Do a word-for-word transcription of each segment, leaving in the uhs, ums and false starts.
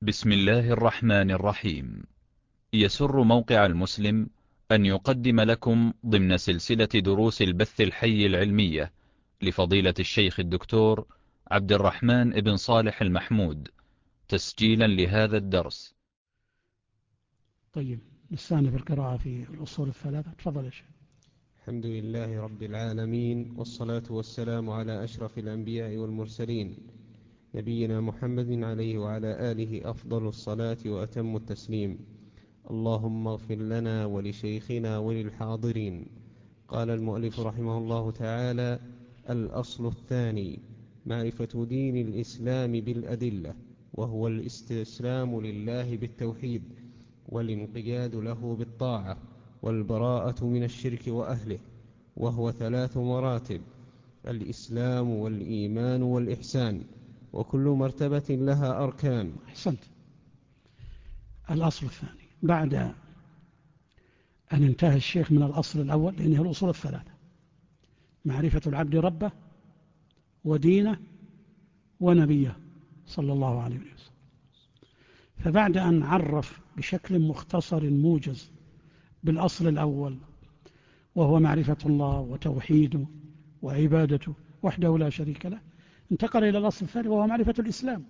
بسم الله الرحمن الرحيم. يسر موقع المسلم أن يقدم لكم ضمن سلسلة دروس البث الحي العلمية لفضيلة الشيخ الدكتور عبد الرحمن بن صالح المحمود تسجيلا لهذا الدرس. طيب نستأنف القراءة في الأصول الثلاثة. تفضل يا شيخ. الحمد لله رب العالمين، والصلاة والسلام على أشرف الأنبياء والمرسلين، نبينا محمد عليه وعلى آله أفضل الصلاة وأتم التسليم. اللهم اغفر لنا ولشيخنا وللحاضرين. قال المؤلف رحمه الله تعالى: الأصل الثاني معرفة دين الإسلام بالأدلة، وهو الاستسلام لله بالتوحيد، والانقياد له بالطاعة، والبراءة من الشرك وأهله، وهو ثلاث مراتب: الإسلام والإيمان والإحسان، وكل مرتبة لها أركان. أحسنت. الأصل الثاني بعد أن انتهى الشيخ من الأصل الأول، لأنه الأصول الثلاثة: معرفة العبد ربه ودينه ونبيه صلى الله عليه وسلم. فبعد أن عرف بشكل مختصر موجز بالأصل الأول، وهو معرفة الله وتوحيده وعبادته وحده لا شريك له، انتقل إلى الأصل الثاني وهو معرفة الإسلام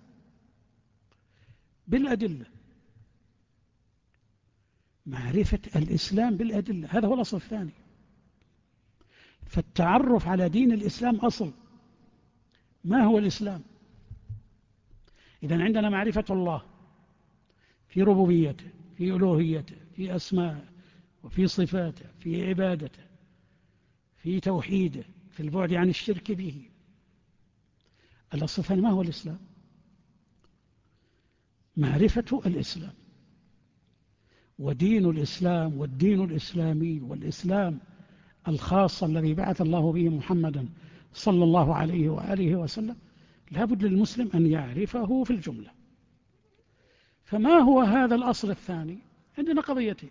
بالأدلة. معرفة الإسلام بالأدلة، هذا هو الأصل الثاني. فالتعرف على دين الإسلام أصل. ما هو الإسلام؟ إذن عندنا معرفة الله في ربوبيته، في ألوهيته، في أسمائه، وفي صفاته، في عبادته، في توحيده، في البعد عن الشرك به. الأصل الثاني ما هو الإسلام؟ معرفة الإسلام. ودين الإسلام والدين الإسلامي والإسلام الخاص الذي بعث الله به محمدا صلى الله عليه وآله وسلم، لابد للمسلم أن يعرفه في الجملة. فما هو هذا الأصل الثاني؟ عندنا قضيتين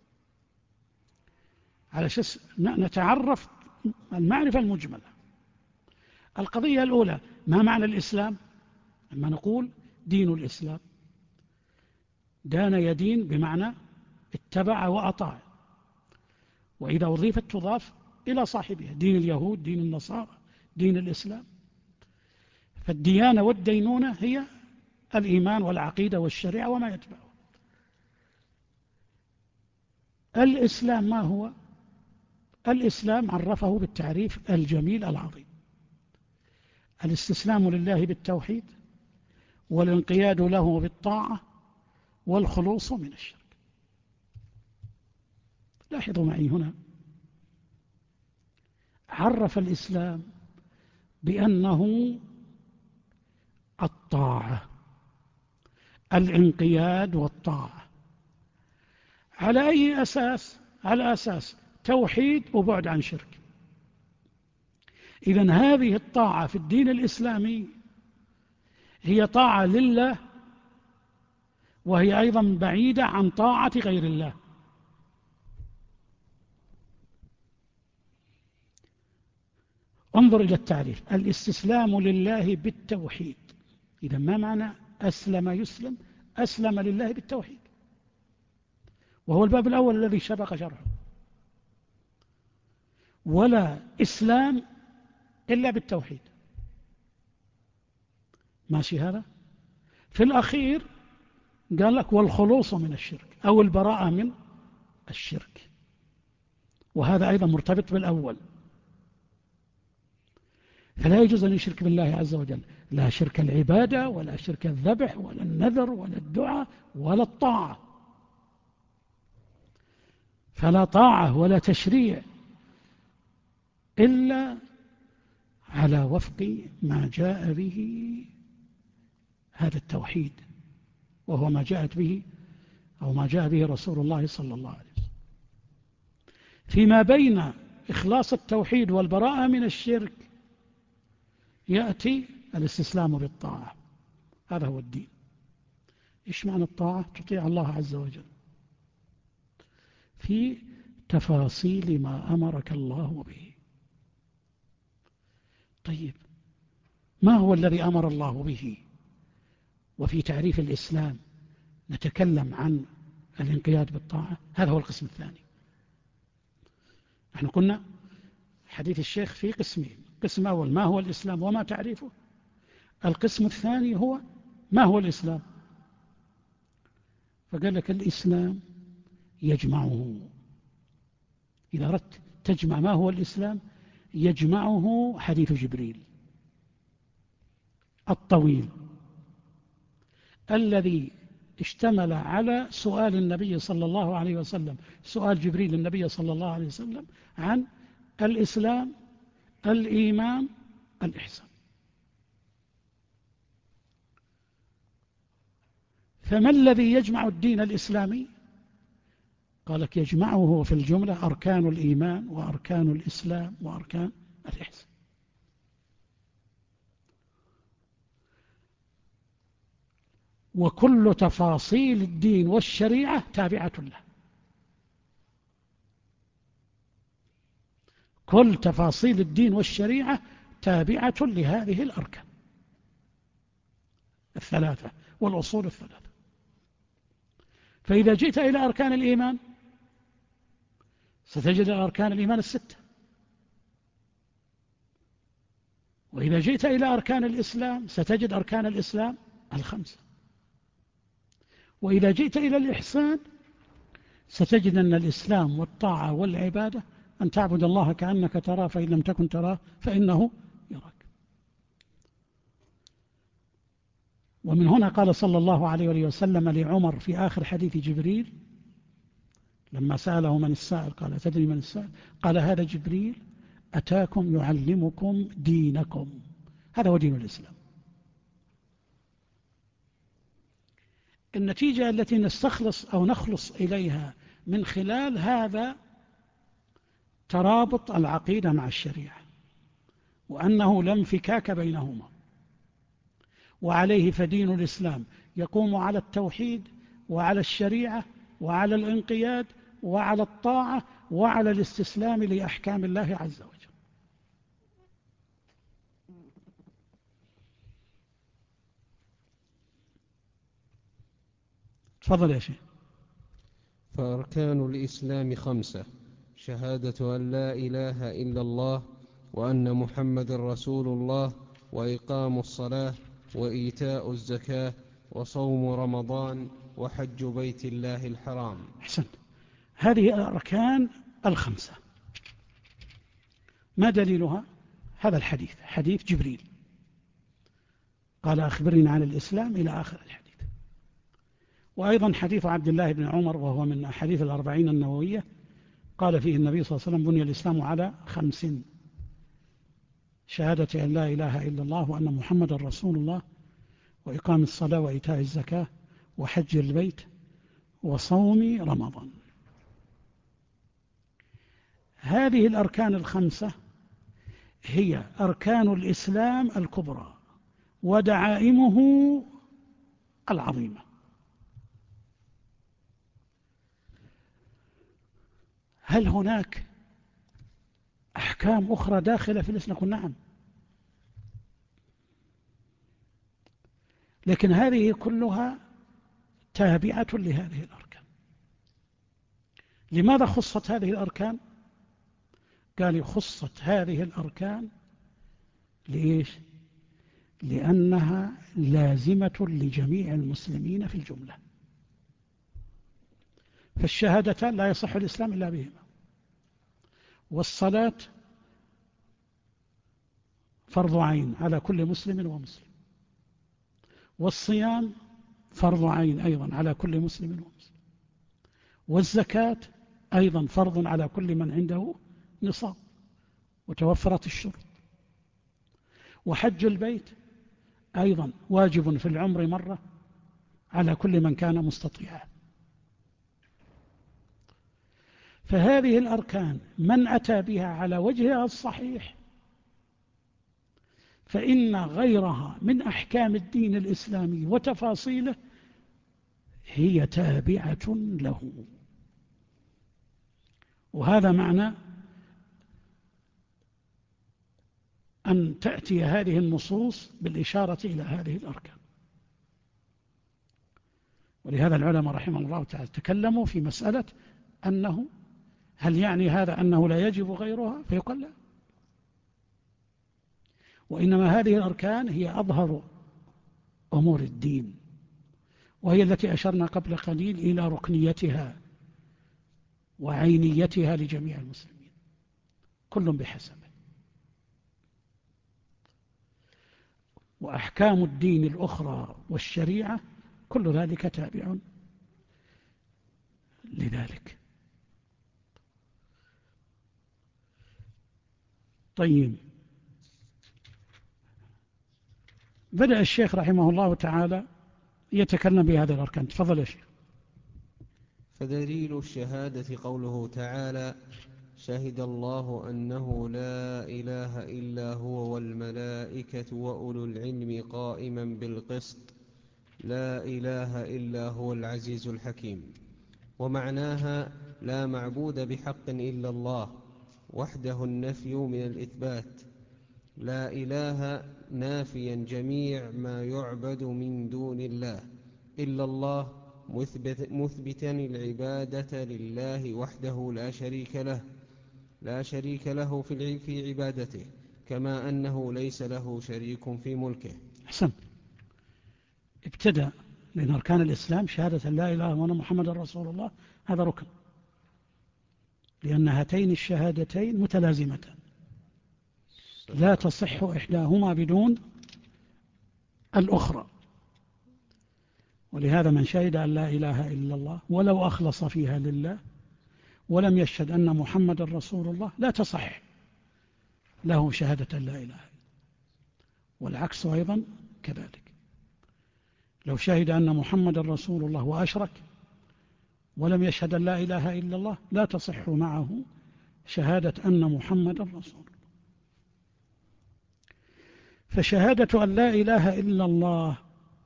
على أساس نتعرف المعرفة المجملة. القضية الأولى: ما معنى الإسلام؟ لما نقول دين الإسلام، دان يدين بمعنى اتبع وأطاع، وإذا أضيفت تضاف إلى صاحبها: دين اليهود، دين النصارى، دين الإسلام. فالديانة والدينونة هي الإيمان والعقيدة والشريعة وما يتبعه. الإسلام ما هو؟ الإسلام عرفه بالتعريف الجميل العظيم: الاستسلام لله بالتوحيد، والانقياد له بالطاعة، والخلوص من الشرك. لاحظوا معي هنا، عرف الإسلام بأنه الطاعة، الانقياد والطاعة. على أي أساس؟ على أساس توحيد وبعد عن شرك. إذن هذه الطاعة في الدين الإسلامي هي طاعة لله، وهي أيضا بعيدة عن طاعة غير الله. انظر إلى التعريف: الاستسلام لله بالتوحيد. إذا ما معنى أسلم يسلم؟ أسلم لله بالتوحيد، وهو الباب الأول الذي سبق شرحه. ولا إسلام إلا بالتوحيد. ماشي هذا؟ في الأخير قال لك: والخلوص من الشرك، أو البراءة من الشرك، وهذا أيضا مرتبط بالأول. فلا يجوز أن يشرك بالله عز وجل، لا شرك العبادة ولا شرك الذبح ولا النذر ولا الدعاء ولا الطاعة. فلا طاعة ولا تشريع إلا على وفق ما جاء به هذا التوحيد، وهو ما جاءت به أو ما جاء به رسول الله صلى الله عليه وسلم. فيما بين إخلاص التوحيد والبراءة من الشرك يأتي الاستسلام بالطاعة. هذا هو الدين. إيش معنى الطاعة؟ تطيع الله عز وجل في تفاصيل ما أمرك الله به. طيب، ما هو الذي أمر الله به؟ وفي تعريف الإسلام نتكلم عن الانقياد بالطاعة. هذا هو القسم الثاني. نحن قلنا حديث الشيخ في قسمين: قسم أول ما هو الإسلام وما تعريفه، القسم الثاني هو ما هو الإسلام. فقال لك الإسلام يجمعه، إذا أردت تجمع ما هو الإسلام يجمعه حديث جبريل الطويل الذي اشتمل على سؤال النبي صلى الله عليه وسلم، سؤال جبريل النبي صلى الله عليه وسلم عن الإسلام، الإيمان، الإحسان. فما الذي يجمع الدين الإسلامي؟ قال لك يجمعه في الجملة أركان الإيمان وأركان الإسلام وأركان الإحسان. وكل تفاصيل الدين والشريعة تابعة له، كل تفاصيل الدين والشريعة تابعة لهذه الأركان الثلاثة والأصول الثلاثة. فإذا جئت إلى أركان الإيمان ستجد أركان الإيمان الستة، وإذا جئت إلى أركان الإسلام ستجد أركان الإسلام الخمسة، وإذا جئت إلى الإحسان ستجد أن الإسلام والطاعة والعبادة أن تعبد الله كأنك تراه فإن لم تكن تراه فإنه يراك. ومن هنا قال صلى الله عليه وسلم لعمر في آخر حديث جبريل لما سأله من السائل قال تدري من السائل؟ قال هذا جبريل أتاكم يعلمكم دينكم. هذا هو دين الإسلام. النتيجة التي نستخلص أو نخلص إليها من خلال هذا ترابط العقيدة مع الشريعة، وأنه لا انفكاك بينهما، وعليه فدين الإسلام يقوم على التوحيد وعلى الشريعة وعلى الانقياد وعلى الطاعة وعلى الاستسلام لأحكام الله عز وجل. تفضل يا شيخ. فأركان الإسلام خمسة: شهادة أن لا إله إلا الله وأن محمد رسول الله، وإقام الصلاة، وإيتاء الزكاة، وصوم رمضان، وحج بيت الله الحرام. أحسنت. هذه الأركان الخمسة ما دليلها؟ هذا الحديث، حديث جبريل قال أخبرني عن الإسلام إلى آخر الحديث. وأيضا حديث عبد الله بن عمر وهو من حديث الأربعين النووية قال فيه النبي صلى الله عليه وسلم بني الإسلام على خمس: شهادة أن لا إله إلا الله وأن محمد رسول الله، وإقام الصلاة، وإيتاء الزكاة، وحج البيت، وصوم رمضان. هذه الأركان الخمسة هي أركان الإسلام الكبرى ودعائمه العظيمة. هل هناك أحكام أخرى داخلة في الإسلام؟ نقول نعم، لكن هذه كلها تابعة لهذه الأركان. لماذا خصت هذه الأركان؟ قال خصت هذه الأركان لإيش؟ لأنها لازمة لجميع المسلمين في الجملة. فالشهادتان لا يصح الإسلام إلا بهما، والصلاة فرض عين على كل مسلم ومسلم، والصيام فرض عين أيضا على كل مسلم ومسلم، والزكاة أيضا فرض على كل من عنده نصاب وتوفرت الشروط، وحج البيت أيضا واجب في العمر مرة على كل من كان مستطيعا. فهذه الأركان من أتى بها على وجهها الصحيح فإن غيرها من أحكام الدين الإسلامي وتفاصيله هي تابعة له. وهذا معنى أن تأتي هذه النصوص بالإشارة إلى هذه الأركان. ولهذا العلماء رحمه الله تعالى تكلموا في مسألة أنه هل يعني هذا أنه لا يجب غيرها؟ فيقال لا، وإنما هذه الأركان هي أظهر أمور الدين، وهي التي أشرنا قبل قليل إلى ركنيتها وعينيتها لجميع المسلمين، كل بحسبه. وأحكام الدين الأخرى والشريعة كل ذلك تابع لذلك. طيب، بدأ الشيخ رحمه الله تعالى يتكلم بهذه الأركان. تفضل يا شيخ. فدليل الشهادة قوله تعالى: شهد الله أنه لا إله إلا هو والملائكة وأولو العلم قائما بالقسط لا إله إلا هو العزيز الحكيم. ومعناها لا معبود بحق إلا الله وحده النفي من الإثبات، لا إله نافيا جميع ما يعبد من دون الله إلا الله، مثبت مثبتا العبادة لله وحده لا شريك له لا شريك له في في عبادته، كما أنه ليس له شريك في ملكه. أحسن. ابتدأ من أركان الإسلام شهادة لا إله إلا الله وأن محمد رسول الله، هذا ركن، لأن هاتين الشهادتين متلازمتان لا تصح إحداهما بدون الأخرى. ولهذا من شهد أن لا إله إلا الله ولو أخلص فيها لله ولم يشهد أن محمد رسول الله لا تصح له شهادة لا إله إلا الله، والعكس أيضا كذلك. لو شهد أن محمد رسول الله وأشرك ولم يشهد أن لا إله إلا الله لا تصح معه شهادة أن محمد رسول الله. فشهادة أن لا إله إلا الله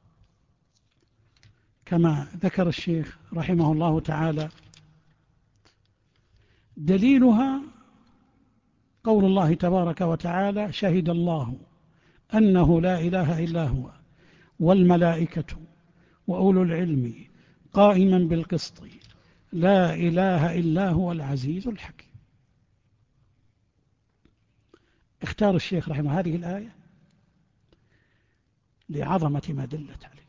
كما ذكر الشيخ رحمه الله تعالى دليلها قول الله تبارك وتعالى: شهد الله أنه لا إله إلا هو والملائكة وأولو العلم قائما بالقسط لا إله إلا هو العزيز الحكيم. اختار الشيخ رحمه هذه الآية لعظمة ما دلت عليه،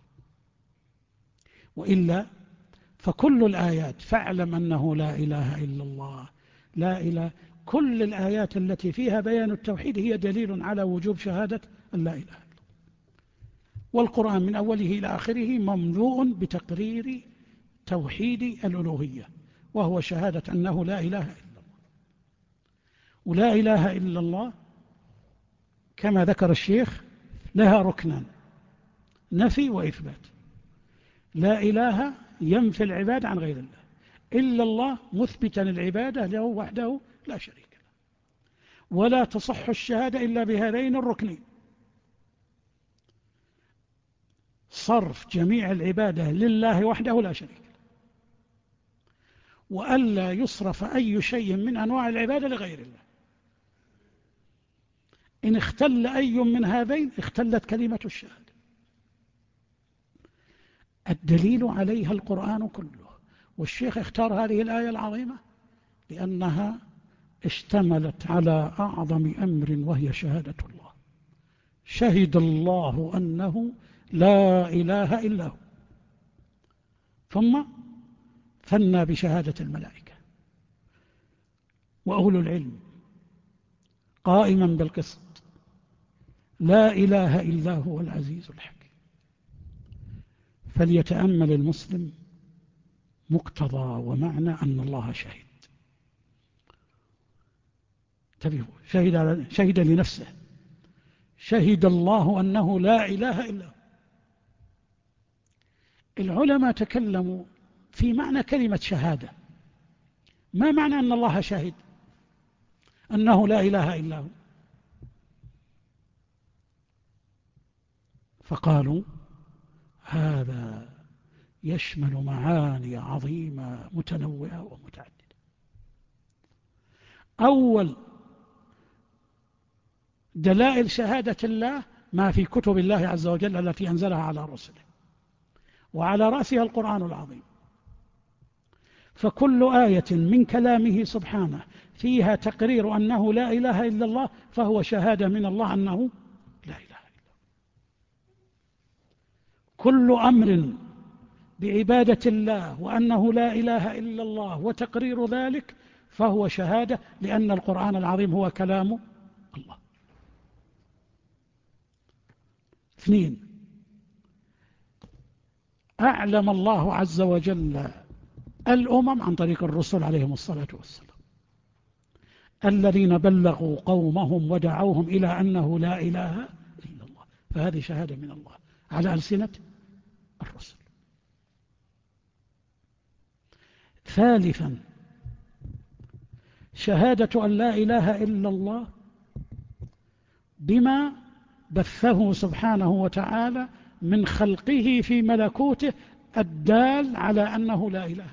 وإلا فكل الآيات فاعلم أنه لا إله إلا الله لا إله، كل الآيات التي فيها بيان التوحيد هي دليل على وجوب شهادة أن لا إله إلا الله. والقرآن من أوله إلى آخره مملوء بتقرير توحيد الألوهية، وهو شهادة أنه لا إله إلا الله. ولا إله إلا الله كما ذكر الشيخ لها ركنان: نفي وإثبات. لا إله ينفي العبادة عن غير الله، إلا الله مثبتا العبادة له وحده لا شريك له. ولا تصح الشهادة إلا بهذين الركنين: صرف جميع العبادة لله وحده لا شريك له، وألا يصرف أي شيء من أنواع العبادة لغير الله. إن اختل أي من هذين اختلت كلمة الشهادة. الدليل عليها القرآن كله، والشيخ اختار هذه الآية العظيمة لأنها اشتملت على أعظم أمر وهي شهادة الله. شهد الله أنه لا إله إلا هو، ثم ثنى بشهادة الملائكة وأولو العلم قائما بالقسط لا إله إلا هو العزيز الحكيم. فليتأمل المسلم مقتضى ومعنى أن الله شهد. انتبهوا، شهد, شهد لنفسه، شهد الله أنه لا إله إلا هو. العلماء تكلموا في معنى كلمة شهادة. ما معنى أن الله شهد أنه لا إله إلا هو؟ فقالوا هذا يشمل معاني عظيمة متنوعة ومتعددة. أول دلائل شهادة الله ما في كتب الله عز وجل التي أنزلها على رسله، وعلى رأسها القرآن العظيم. فكل آية من كلامه سبحانه فيها تقرير أنه لا إله إلا الله فهو شهادة من الله أنه لا إله إلا الله. كل أمر بعبادة الله وأنه لا إله إلا الله وتقرير ذلك فهو شهادة، لأن القرآن العظيم هو كلام الله. اثنين، أعلم الله عز وجل الأمم عن طريق الرسل عليهم الصلاة والسلام الذين بلغوا قومهم ودعوهم إلى أنه لا إله إلا الله، فهذه شهادة من الله على ألسنة الرسل. ثالثا، شهادة أن لا إله إلا الله بما بثه سبحانه وتعالى من خلقه في ملكوته الدال على أنه لا إله إلا الله.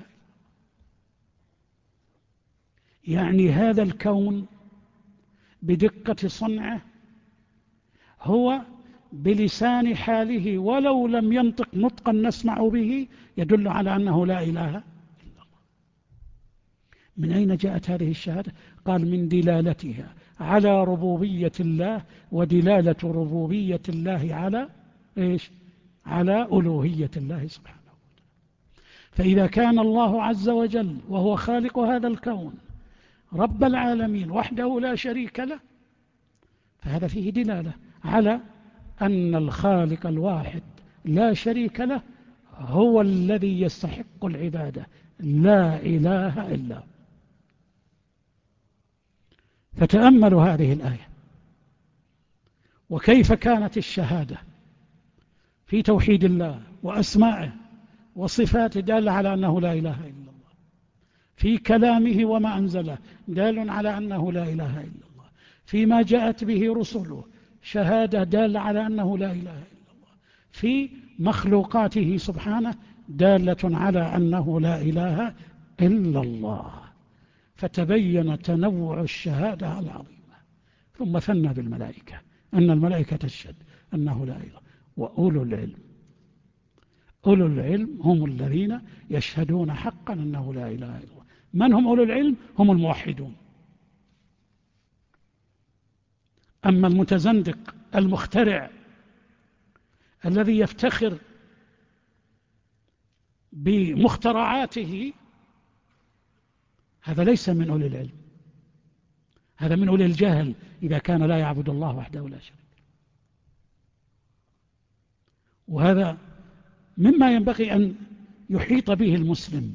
يعني هذا الكون بدقة صنعه هو بلسان حاله ولو لم ينطق نطقا نسمع به يدل على أنه لا إله إلا الله. من أين جاءت هذه الشهادة؟ قال من دلالتها على ربوبية الله ودلالة ربوبية الله على إيش؟ على ألوهية الله سبحانه وتعالى. فإذا كان الله عز وجل وهو خالق هذا الكون رب العالمين وحده لا شريك له، فهذا فيه دلالة على أن الخالق الواحد لا شريك له هو الذي يستحق العبادة، لا إله إلا هو. فتأملوا هذه الآية وكيف كانت الشهادة في توحيد الله وأسمائه وصفاته دالة على أنه لا إله إلا الله، في كلامه وما أنزله دال على أنه لا إله إلا الله، فيما جاءت به رسله شهادة دالة على أنه لا إله إلا الله، في مخلوقاته سبحانه دالة على أنه لا إله إلا الله. فتبين تنوع الشهادة العظيمة. ثم ثنى بالملائكة أن الملائكة تشهد أنه لا إله. وأولو العلم، أولو العلم هم الذين يشهدون حقا أنه لا إله إلا الله. من هم أولو العلم؟ هم الموحدون. أما المتزندق المخترع الذي يفتخر بمخترعاته هذا ليس من أولي العلم، هذا من أولي الجهل إذا كان لا يعبد الله وحده لا شريك. وهذا مما ينبغي أن يحيط به المسلم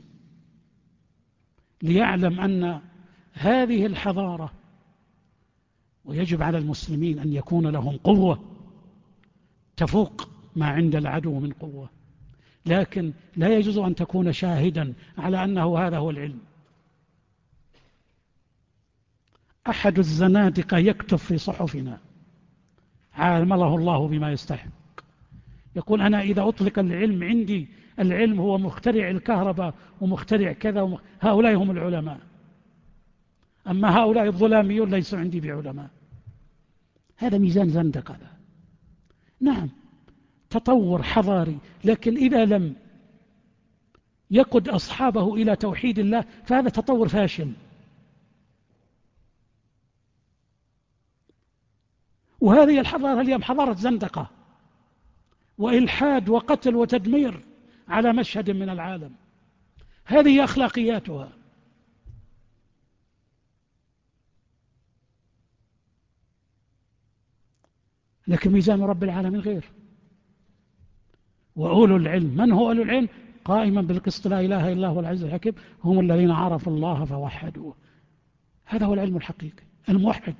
ليعلم أن هذه الحضارة، ويجب على المسلمين أن يكون لهم قوة تفوق ما عند العدو من قوة، لكن لا يجوز أن تكون شاهدا على أنه هذا هو العلم. أحد الزنادقة يكتب في صحفنا عامله الله بما يستحق، يقول أنا إذا أطلق العلم عندي العلم هو مخترع الكهرباء ومخترع كذا ومخ... هؤلاء هم العلماء، أما هؤلاء الظلاميون ليسوا عندي بعلماء. هذا ميزان زندقة. نعم تطور حضاري، لكن إذا لم يقود أصحابه إلى توحيد الله فهذا تطور فاشل. وهذه الحضارة اليوم حضارة زندقة وإلحاد وقتل وتدمير على مشهد من العالم. هذه أخلاقياتها. لكن ميزان رب العالمين غير. وأولو العلم، من هو أولو العلم؟ قائما بالقسط لا إله إلا هو العزيز الحكيم، هم الذين عرفوا الله فوحدوه. هذا هو العلم الحقيقي الموحد.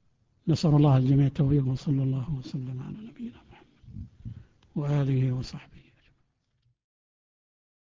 نسأل الله الجميع التوفيق، وصلى الله وسلم على نبينا محمد وآله وصحبه.